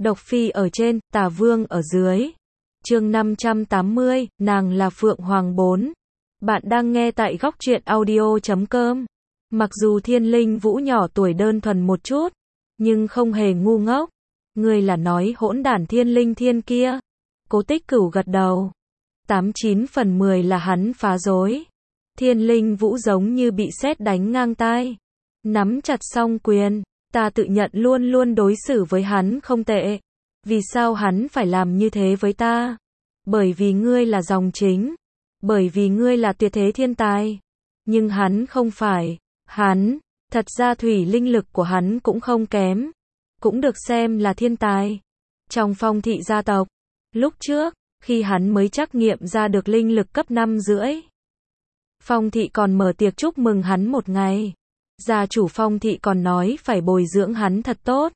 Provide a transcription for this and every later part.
Độc Phi ở trên, Tả Vương ở dưới. Chương 580, nàng là Phượng Hoàng 4. Bạn đang nghe tại Góc Truyện Audio.com. Mặc dù Thiên Linh Vũ nhỏ tuổi đơn thuần một chút, nhưng không hề ngu ngốc. Ngươi là nói hỗn đản Thiên Linh Thiên kia? Cố Tích Cửu gật đầu. 89 phần 10 là hắn phá rối. Thiên Linh Vũ giống như bị sét đánh ngang tai. Nắm chặt song quyền. Ta tự nhận luôn luôn đối xử với hắn không tệ. Vì sao hắn phải làm như thế với ta? Bởi vì ngươi là dòng chính. Bởi vì ngươi là tuyệt thế thiên tài. Nhưng hắn không phải. Hắn, thật ra thủy linh lực của hắn cũng không kém. Cũng được xem là thiên tài. Trong Phong thị gia tộc, lúc trước, khi hắn mới trắc nghiệm ra được linh lực cấp 5,5. Phong thị còn mở tiệc chúc mừng hắn một ngày. Gia chủ Phong thị còn nói phải bồi dưỡng hắn thật tốt.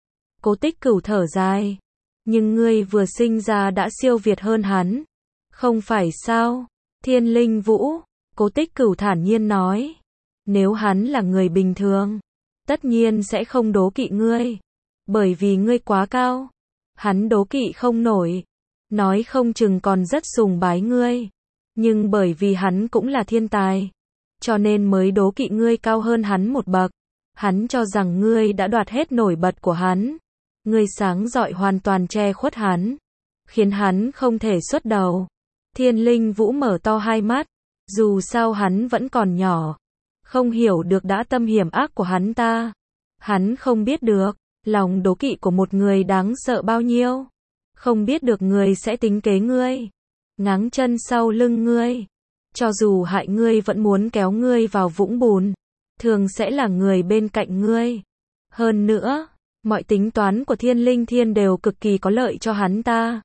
Cố Tích Cửu thở dài. Nhưng ngươi vừa sinh ra đã siêu việt hơn hắn. Không phải sao? Thiên Linh Vũ, Cố Tích Cửu thản nhiên nói. Nếu hắn là người bình thường, tất nhiên sẽ không đố kỵ ngươi. Bởi vì ngươi quá cao. Hắn đố kỵ không nổi. Nói không chừng còn rất sùng bái ngươi. Nhưng bởi vì hắn cũng là thiên tài, cho nên mới đố kỵ ngươi cao hơn hắn một bậc. Hắn cho rằng ngươi đã đoạt hết nổi bật của hắn. Ngươi sáng rọi hoàn toàn che khuất hắn, khiến hắn không thể xuất đầu. Thiên Linh Vũ mở to hai mắt. Dù sao hắn vẫn còn nhỏ, không hiểu được dã tâm hiểm ác của hắn ta. Hắn không biết được lòng đố kỵ của một người đáng sợ bao nhiêu. Không biết được người sẽ tính kế ngươi, ngáng chân sau lưng ngươi. Cho dù hại ngươi vẫn muốn kéo ngươi vào vũng bùn. Thường sẽ là người bên cạnh ngươi. Hơn nữa, mọi tính toán của Thiên Linh Thiên đều cực kỳ có lợi cho hắn ta.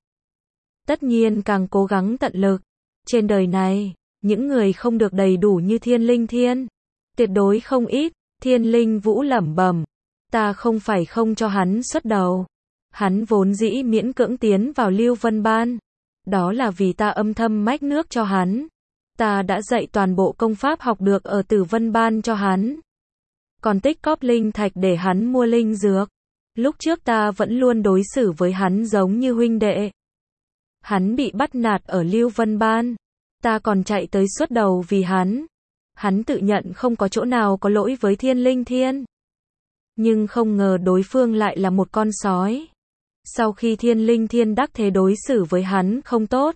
Tất nhiên càng cố gắng tận lực. Trên đời này, những người không được đầy đủ như Thiên Linh Thiên tuyệt đối không ít. Thiên Linh Vũ lẩm bẩm. Ta không phải không cho hắn xuất đầu. Hắn vốn dĩ miễn cưỡng tiến vào Lưu Vân Ban. Đó là vì ta âm thầm mách nước cho hắn. Ta đã dạy toàn bộ công pháp học được ở Tử Vân Ban cho hắn. Còn tích cóp linh thạch để hắn mua linh dược. Lúc trước ta vẫn luôn đối xử với hắn giống như huynh đệ. Hắn bị bắt nạt ở Lưu Vân Ban. Ta còn chạy tới xuất đầu vì hắn. Hắn tự nhận không có chỗ nào có lỗi với Thiên Linh Thiên. Nhưng không ngờ đối phương lại là một con sói. Sau khi Thiên Linh Thiên đắc thế đối xử với hắn không tốt,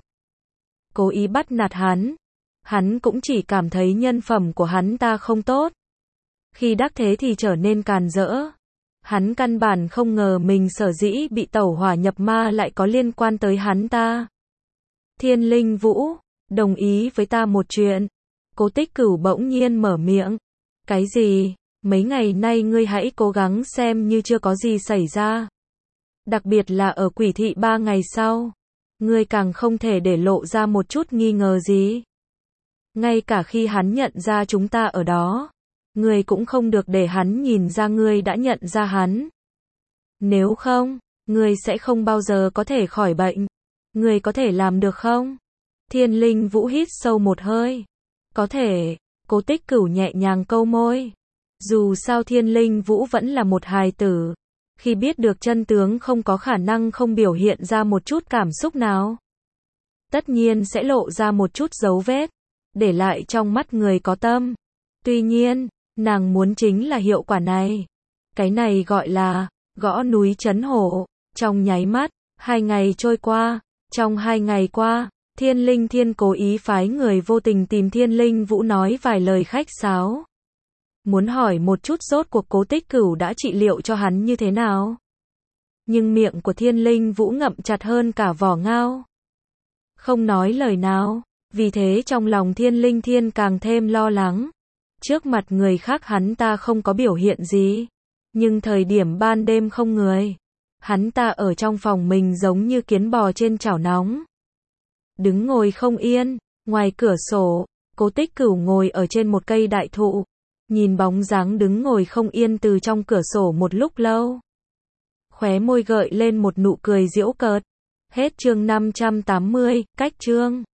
cố ý bắt nạt hắn, hắn cũng chỉ cảm thấy nhân phẩm của hắn ta không tốt. Khi đắc thế thì trở nên càn rỡ. Hắn căn bản không ngờ mình sở dĩ bị tẩu hỏa nhập ma lại có liên quan tới hắn ta. Thiên Linh Vũ, đồng ý với ta một chuyện. Cố Tích Cửu bỗng nhiên mở miệng. Cái gì? Mấy ngày nay ngươi hãy cố gắng xem như chưa có gì xảy ra. Đặc biệt là ở Quỷ thị 3 ngày sau. Ngươi càng không thể để lộ ra một chút nghi ngờ gì. Ngay cả khi hắn nhận ra chúng ta ở đó, ngươi cũng không được để hắn nhìn ra ngươi đã nhận ra hắn. Nếu không, ngươi sẽ không bao giờ có thể khỏi bệnh. Ngươi có thể làm được không? Thiên Linh Vũ hít sâu một hơi. Có thể. Cố Tích Cửu nhẹ nhàng câu môi. Dù sao Thiên Linh Vũ vẫn là một hài tử. Khi biết được chân tướng không có khả năng không biểu hiện ra một chút cảm xúc nào. Tất nhiên sẽ lộ ra một chút dấu vết, để lại trong mắt người có tâm. Tuy nhiên, nàng muốn chính là hiệu quả này. Cái này gọi là gõ núi trấn hổ. Trong nháy mắt, 2 ngày trôi qua. Trong 2 ngày qua, Thiên Linh Thiên cố ý phái người vô tình tìm Thiên Linh Vũ nói vài lời khách sáo. Muốn hỏi một chút rốt cuộc Cố Tích Cửu đã trị liệu cho hắn như thế nào. Nhưng miệng của Thiên Linh Vũ ngậm chặt hơn cả vỏ ngao. Không nói lời nào. Vì thế trong lòng Thiên Linh Thiên càng thêm lo lắng. Trước mặt người khác hắn ta không có biểu hiện gì. Nhưng thời điểm ban đêm không người, hắn ta ở trong phòng mình giống như kiến bò trên chảo nóng. Đứng ngồi không yên. Ngoài cửa sổ, Cố Tích Cửu ngồi ở trên một cây đại thụ. Nhìn bóng dáng đứng ngồi không yên từ trong cửa sổ một lúc lâu. Khóe môi gợi lên một nụ cười giễu cợt. Hết chương 580, cách chương.